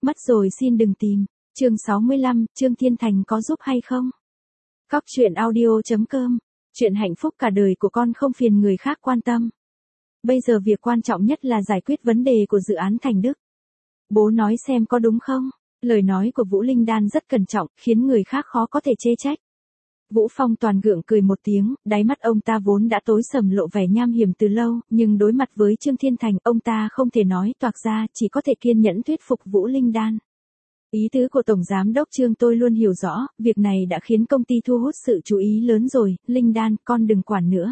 Mất rồi xin đừng tìm. Chương 65, Trương Thiên Thành có giúp hay không? Cóc truyện audio.com. Chuyện hạnh phúc cả đời của con không phiền người khác quan tâm. Bây giờ việc quan trọng nhất là giải quyết vấn đề của dự án Thành Đức. Bố nói xem có đúng không? Lời nói của Vũ Linh Đan rất cẩn trọng, khiến người khác khó có thể chê trách. Vũ Phong Toàn gượng cười một tiếng, đáy mắt ông ta vốn đã tối sầm lộ vẻ nham hiểm từ lâu, nhưng đối mặt với Trương Thiên Thành, ông ta không thể nói toạc ra, chỉ có thể kiên nhẫn thuyết phục Vũ Linh Đan. Ý tứ của Tổng Giám đốc Trương tôi luôn hiểu rõ, việc này đã khiến công ty thu hút sự chú ý lớn rồi, Linh Đan, con đừng quản nữa.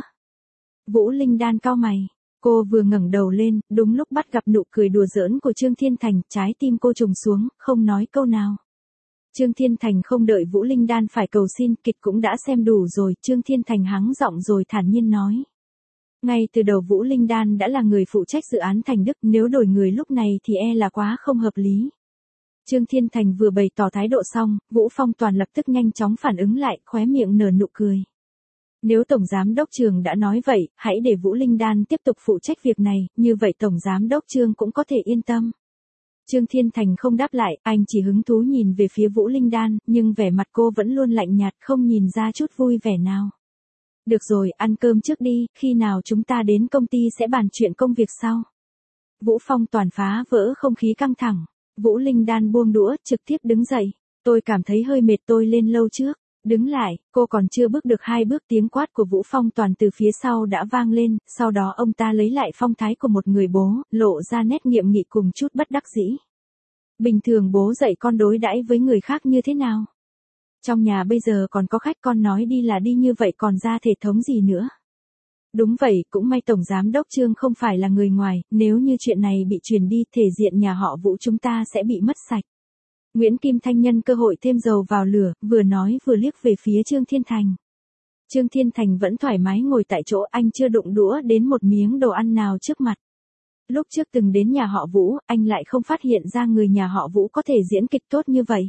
Vũ Linh Đan cau mày, cô vừa ngẩng đầu lên, đúng lúc bắt gặp nụ cười đùa giỡn của Trương Thiên Thành, trái tim cô trùng xuống, không nói câu nào. Trương Thiên Thành không đợi Vũ Linh Đan phải cầu xin, kịch cũng đã xem đủ rồi, Trương Thiên Thành hắng giọng rồi thản nhiên nói. Ngay từ đầu Vũ Linh Đan đã là người phụ trách dự án Thành Đức, nếu đổi người lúc này thì e là quá không hợp lý. Trương Thiên Thành vừa bày tỏ thái độ xong, Vũ Phong Toàn lập tức nhanh chóng phản ứng lại, khóe miệng nở nụ cười. Nếu Tổng Giám đốc Trương đã nói vậy, hãy để Vũ Linh Đan tiếp tục phụ trách việc này, như vậy Tổng Giám đốc Trương cũng có thể yên tâm. Trương Thiên Thành không đáp lại, anh chỉ hứng thú nhìn về phía Vũ Linh Đan, nhưng vẻ mặt cô vẫn luôn lạnh nhạt, không nhìn ra chút vui vẻ nào. Được rồi, ăn cơm trước đi, khi nào chúng ta đến công ty sẽ bàn chuyện công việc sau. Vũ Phong Toàn phá vỡ không khí căng thẳng. Vũ Linh Đan buông đũa, trực tiếp đứng dậy. Tôi cảm thấy hơi mệt, tôi lên lâu trước. Đứng lại, cô còn chưa bước được 2 bước, tiếng quát của Vũ Phong Toàn từ phía sau đã vang lên, sau đó ông ta lấy lại phong thái của một người bố, lộ ra nét nghiêm nghị cùng chút bất đắc dĩ. Bình thường bố dạy con đối đãi với người khác như thế nào? Trong nhà bây giờ còn có khách, con nói đi là đi, như vậy còn ra thể thống gì nữa? Đúng vậy, cũng may Tổng Giám đốc Trương không phải là người ngoài, nếu như chuyện này bị truyền đi, thể diện nhà họ Vũ chúng ta sẽ bị mất sạch. Nguyễn Kim Thanh nhân cơ hội thêm dầu vào lửa, vừa nói vừa liếc về phía Trương Thiên Thành. Trương Thiên Thành vẫn thoải mái ngồi tại chỗ, anh chưa đụng đũa đến một miếng đồ ăn nào trước mặt. Lúc trước từng đến nhà họ Vũ, anh lại không phát hiện ra người nhà họ Vũ có thể diễn kịch tốt như vậy.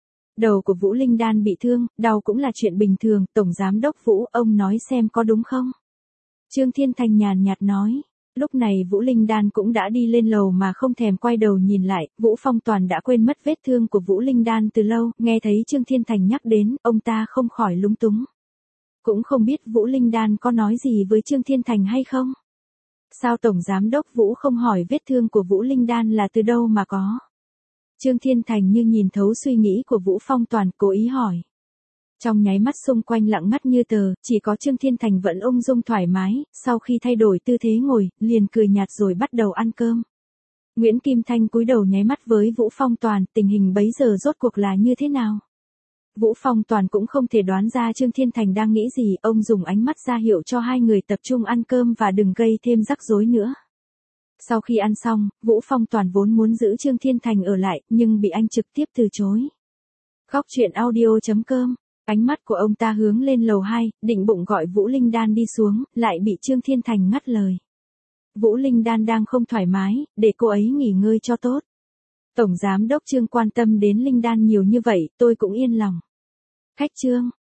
Đầu của Vũ Linh Đan bị thương, đau cũng là chuyện bình thường, Tổng Giám đốc Vũ, ông nói xem có đúng không? Trương Thiên Thành nhàn nhạt nói. Lúc này Vũ Linh Đan cũng đã đi lên lầu mà không thèm quay đầu nhìn lại, Vũ Phong Toàn đã quên mất vết thương của Vũ Linh Đan từ lâu, nghe thấy Trương Thiên Thành nhắc đến, ông ta không khỏi lúng túng. Cũng không biết Vũ Linh Đan có nói gì với Trương Thiên Thành hay không? Sao Tổng Giám đốc Vũ không hỏi vết thương của Vũ Linh Đan là từ đâu mà có? Trương Thiên Thành như nhìn thấu suy nghĩ của Vũ Phong Toàn, cố ý hỏi. Trong nháy mắt xung quanh lặng ngắt như tờ, chỉ có Trương Thiên Thành vẫn ung dung thoải mái, sau khi thay đổi tư thế ngồi, liền cười nhạt rồi bắt đầu ăn cơm. Nguyễn Kim Thanh cúi đầu nháy mắt với Vũ Phong Toàn, tình hình bấy giờ rốt cuộc là như thế nào? Vũ Phong Toàn cũng không thể đoán ra Trương Thiên Thành đang nghĩ gì, ông dùng ánh mắt ra hiệu cho hai người tập trung ăn cơm và đừng gây thêm rắc rối nữa. Sau khi ăn xong, Vũ Phong Toàn vốn muốn giữ Trương Thiên Thành ở lại, nhưng bị anh trực tiếp từ chối. Cóc truyện audio.com. Ánh mắt của ông ta hướng lên lầu 2, định bụng gọi Vũ Linh Đan đi xuống, lại bị Trương Thiên Thành ngắt lời. Vũ Linh Đan đang không thoải mái, để cô ấy nghỉ ngơi cho tốt. Tổng Giám đốc Trương quan tâm đến Linh Đan nhiều như vậy, tôi cũng yên lòng. Khách Trương,